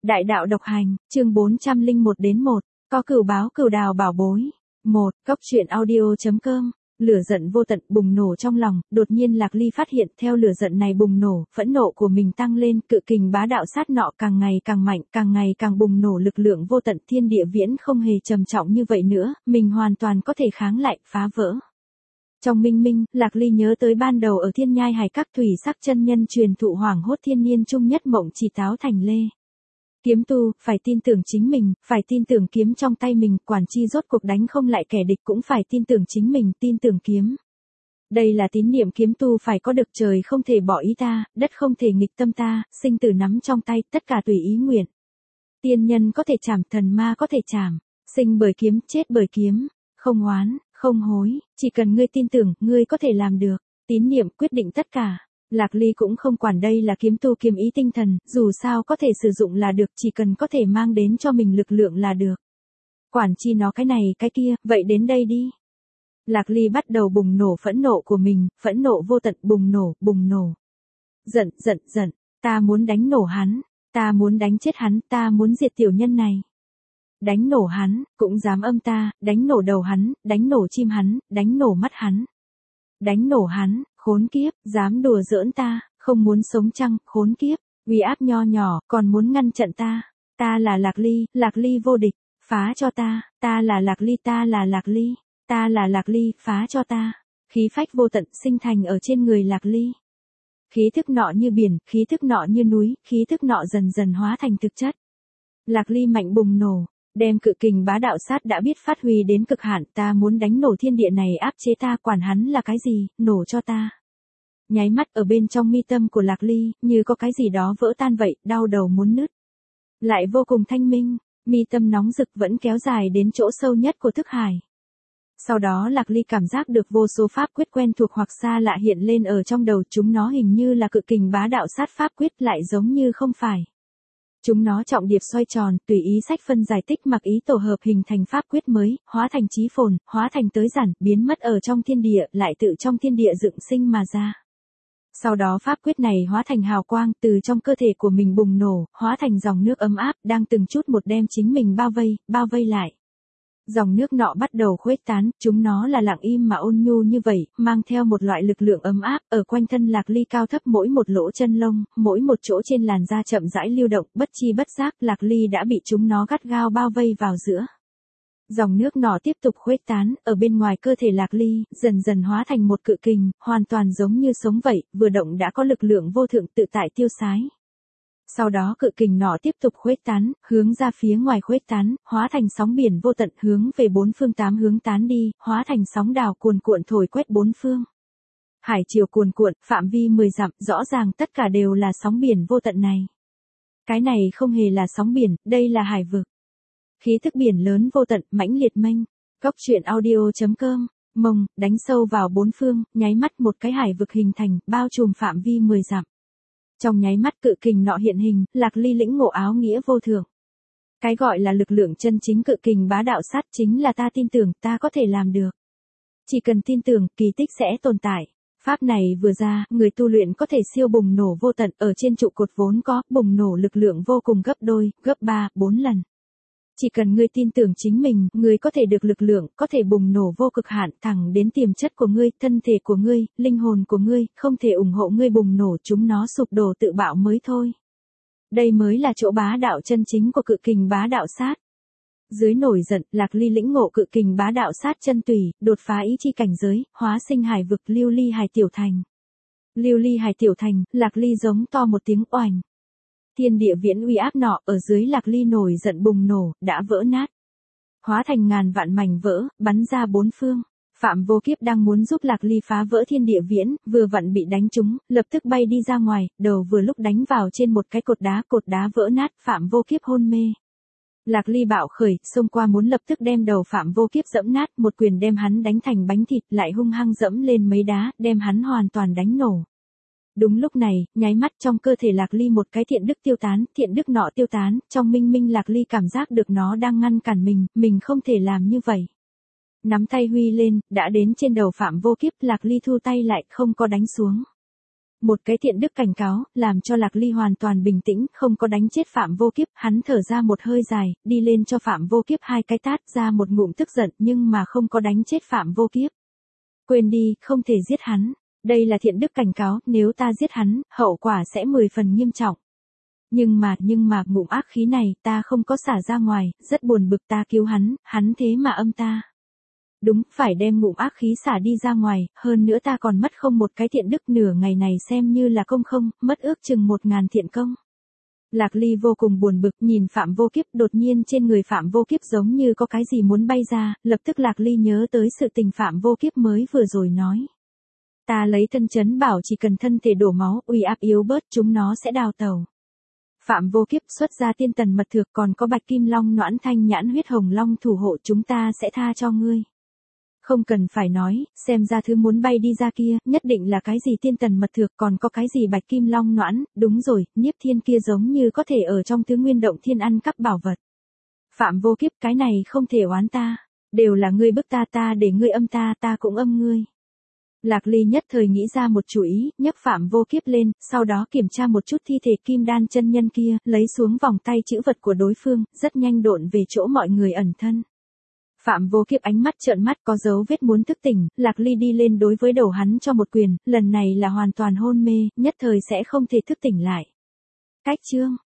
Đại đạo độc hành, chương 401-1, có cửu báo cửu đào bảo bối. 1. Cốc truyện audio.com. Lửa giận vô tận bùng nổ trong lòng, đột nhiên Lạc Ly phát hiện theo lửa giận này bùng nổ, phẫn nộ của mình tăng lên, cự kình bá đạo sát nọ càng ngày càng mạnh, càng ngày càng bùng nổ lực lượng vô tận thiên địa viễn không hề trầm trọng như vậy nữa, mình hoàn toàn có thể kháng lại, phá vỡ. Trong minh minh, Lạc Ly nhớ tới ban đầu ở thiên nhai hải các thủy sắc chân nhân truyền thụ hoàng hốt thiên niên trung nhất mộng chỉ táo thành lê. Kiếm tu, phải tin tưởng chính mình, phải tin tưởng kiếm trong tay mình, quản chi rốt cuộc đánh không lại kẻ địch cũng phải tin tưởng chính mình, tin tưởng kiếm. Đây là tín niệm kiếm tu phải có được, trời không thể bỏ ý ta, đất không thể nghịch tâm ta, sinh tử nắm trong tay, tất cả tùy ý nguyện. Tiên nhân có thể chảm, thần ma có thể chảm, sinh bởi kiếm, chết bởi kiếm, không oán, không hối, chỉ cần ngươi tin tưởng, ngươi có thể làm được, tín niệm quyết định tất cả. Lạc Ly cũng không quản đây là kiếm tu kiếm ý tinh thần, dù sao có thể sử dụng là được, chỉ cần có thể mang đến cho mình lực lượng là được. Quản chi nó cái này cái kia, vậy đến đây đi. Lạc Ly bắt đầu bùng nổ phẫn nộ của mình, phẫn nộ vô tận bùng nổ. Giận, ta muốn đánh nổ hắn, ta muốn đánh chết hắn, ta muốn diệt tiểu nhân này. Đánh nổ hắn, cũng dám âm ta, đánh nổ đầu hắn, đánh nổ chim hắn, đánh nổ mắt hắn. Đánh nổ hắn, khốn kiếp, dám đùa giỡn ta, không muốn sống chăng, khốn kiếp, uy áp nho nhỏ, còn muốn ngăn trận ta. Ta là Lạc Ly vô địch, phá cho ta là Lạc Ly, ta là Lạc Ly, phá cho ta. Khí phách vô tận sinh thành ở trên người Lạc Ly. Khí thức nọ như biển, khí thức nọ như núi, khí thức nọ dần dần hóa thành thực chất. Lạc Ly mạnh bùng nổ. Đem cự kình bá đạo sát đã biết phát huy đến cực hạn, ta muốn đánh nổ thiên địa này, áp chế ta, quản hắn là cái gì, nổ cho ta. Nháy mắt ở bên trong mi tâm của Lạc Ly, như có cái gì đó vỡ tan vậy, đau đầu muốn nứt. Lại vô cùng thanh minh, mi tâm nóng rực vẫn kéo dài đến chỗ sâu nhất của thức hải. Sau đó Lạc Ly cảm giác được vô số pháp quyết quen thuộc hoặc xa lạ hiện lên ở trong đầu, chúng nó hình như là cự kình bá đạo sát pháp quyết, lại giống như không phải. Chúng nó trọng điệp xoay tròn, tùy ý sách phân giải tích mặc ý tổ hợp hình thành pháp quyết mới, hóa thành chí phồn, hóa thành tới giản, biến mất ở trong thiên địa, lại tự trong thiên địa dựng sinh mà ra. Sau đó pháp quyết này hóa thành hào quang, từ trong cơ thể của mình bùng nổ, hóa thành dòng nước ấm áp, đang từng chút một đem chính mình bao vây lại. Dòng nước nọ bắt đầu khuếch tán, chúng nó là lặng im mà ôn nhu như vậy, mang theo một loại lực lượng ấm áp, ở quanh thân Lạc Ly cao thấp mỗi một lỗ chân lông, mỗi một chỗ trên làn da chậm rãi lưu động, bất chi bất giác, Lạc Ly đã bị chúng nó gắt gao bao vây vào giữa. Dòng nước nọ tiếp tục khuếch tán, ở bên ngoài cơ thể Lạc Ly, dần dần hóa thành một cự kình, hoàn toàn giống như sống vậy, vừa động đã có lực lượng vô thượng tự tại tiêu sái. Sau đó cự kình nọ tiếp tục khuếch tán, hướng ra phía ngoài khuếch tán, hóa thành sóng biển vô tận hướng về bốn phương tám hướng tán đi, hóa thành sóng đào cuồn cuộn thổi quét bốn phương. Hải triều cuồn cuộn, phạm vi 10 dặm, rõ ràng tất cả đều là sóng biển vô tận này. Cái này không hề là sóng biển, đây là hải vực. Khí thức biển lớn vô tận, mãnh liệt mênh. Cốc truyện audio.com. Mông, đánh sâu vào bốn phương, nháy mắt một cái hải vực hình thành, bao trùm phạm vi 10 dặm. Trong nháy mắt cự kình nọ hiện hình, Lạc Ly lĩnh ngộ áo nghĩa vô thượng. Cái gọi là lực lượng chân chính cự kình bá đạo sát chính là ta tin tưởng, ta có thể làm được. Chỉ cần tin tưởng, kỳ tích sẽ tồn tại. Pháp này vừa ra, người tu luyện có thể siêu bùng nổ vô tận, ở trên trụ cột vốn có, bùng nổ lực lượng vô cùng gấp đôi, gấp 3, 4 lần. Chỉ cần ngươi tin tưởng chính mình, ngươi có thể được lực lượng, có thể bùng nổ vô cực hạn, thẳng đến tiềm chất của ngươi, thân thể của ngươi, linh hồn của ngươi, không thể ủng hộ ngươi bùng nổ, chúng nó sụp đổ tự bạo mới thôi. Đây mới là chỗ bá đạo chân chính của cự kình bá đạo sát. Dưới nổi giận, Lạc Ly lĩnh ngộ cự kình bá đạo sát chân tùy, đột phá ý chi cảnh giới, hóa sinh hải vực, lưu ly hải tiểu thành. Lưu ly hải tiểu thành, Lạc Ly giống to một tiếng oành. Thiên địa viễn uy áp nọ ở dưới Lạc Ly nổi giận bùng nổ, đã vỡ nát. Hóa thành ngàn vạn mảnh vỡ, bắn ra bốn phương. Phạm Vô Kiếp đang muốn giúp Lạc Ly phá vỡ thiên địa viễn, vừa vặn bị đánh trúng, lập tức bay đi ra ngoài, đầu vừa lúc đánh vào trên một cái cột đá vỡ nát, Phạm Vô Kiếp hôn mê. Lạc Ly bạo khởi, xông qua muốn lập tức đem đầu Phạm Vô Kiếp dẫm nát, một quyền đem hắn đánh thành bánh thịt, lại hung hăng dẫm lên mấy đá, đem hắn hoàn toàn đánh nổ. Đúng lúc này, nháy mắt trong cơ thể Lạc Ly một cái thiện đức tiêu tán, thiện đức nọ tiêu tán, trong minh minh Lạc Ly cảm giác được nó đang ngăn cản mình không thể làm như vậy. Nắm tay huy lên, đã đến trên đầu Phạm Vô Kiếp, Lạc Ly thu tay lại, không có đánh xuống. Một cái thiện đức cảnh cáo, làm cho Lạc Ly hoàn toàn bình tĩnh, không có đánh chết Phạm Vô Kiếp, hắn thở ra một hơi dài, đi lên cho Phạm Vô Kiếp 2 cái tát, ra một ngụm tức giận, nhưng mà không có đánh chết Phạm Vô Kiếp. Quên đi, không thể giết hắn. Đây là thiện đức cảnh cáo, nếu ta giết hắn, hậu quả sẽ 10 phần nghiêm trọng. Nhưng mà ngụm ác khí này, ta không có xả ra ngoài, rất buồn bực, ta cứu hắn thế mà âm ta. Đúng, phải đem ngụm ác khí xả đi ra ngoài, hơn nữa ta còn mất không một cái thiện đức, nửa ngày này xem như là công không, mất ước chừng 1000 thiện công. Lạc Ly vô cùng buồn bực, nhìn Phạm Vô Kiếp, đột nhiên trên người Phạm Vô Kiếp giống như có cái gì muốn bay ra, lập tức Lạc Ly nhớ tới sự tình Phạm Vô Kiếp mới vừa rồi nói. Ta lấy thân trấn bảo chỉ cần thân thể đổ máu, uy áp yếu bớt, chúng nó sẽ đào tẩu. Phạm Vô Kiếp xuất ra tiên tần mật thược, còn có bạch kim long noãn thanh nhãn huyết hồng long thủ hộ, chúng ta sẽ tha cho ngươi. Không cần phải nói, xem ra thứ muốn bay đi ra kia, nhất định là cái gì tiên tần mật thược, còn có cái gì bạch kim long noãn, đúng rồi, Nhiếp Thiên kia giống như có thể ở trong tứ nguyên động thiên ăn cắp bảo vật. Phạm Vô Kiếp, cái này không thể oán ta, đều là ngươi bức ta để ngươi âm ta cũng âm ngươi. Lạc Ly nhất thời nghĩ ra một chủ ý, nhấc Phạm Vô Kiếp lên, sau đó kiểm tra một chút thi thể kim đan chân nhân kia, lấy xuống vòng tay chữ vật của đối phương, rất nhanh độn về chỗ mọi người ẩn thân. Phạm Vô Kiếp ánh mắt trợn mắt, có dấu vết muốn thức tỉnh, Lạc Ly đi lên đối với đầu hắn cho một quyền, lần này là hoàn toàn hôn mê, nhất thời sẽ không thể thức tỉnh lại. Cách chương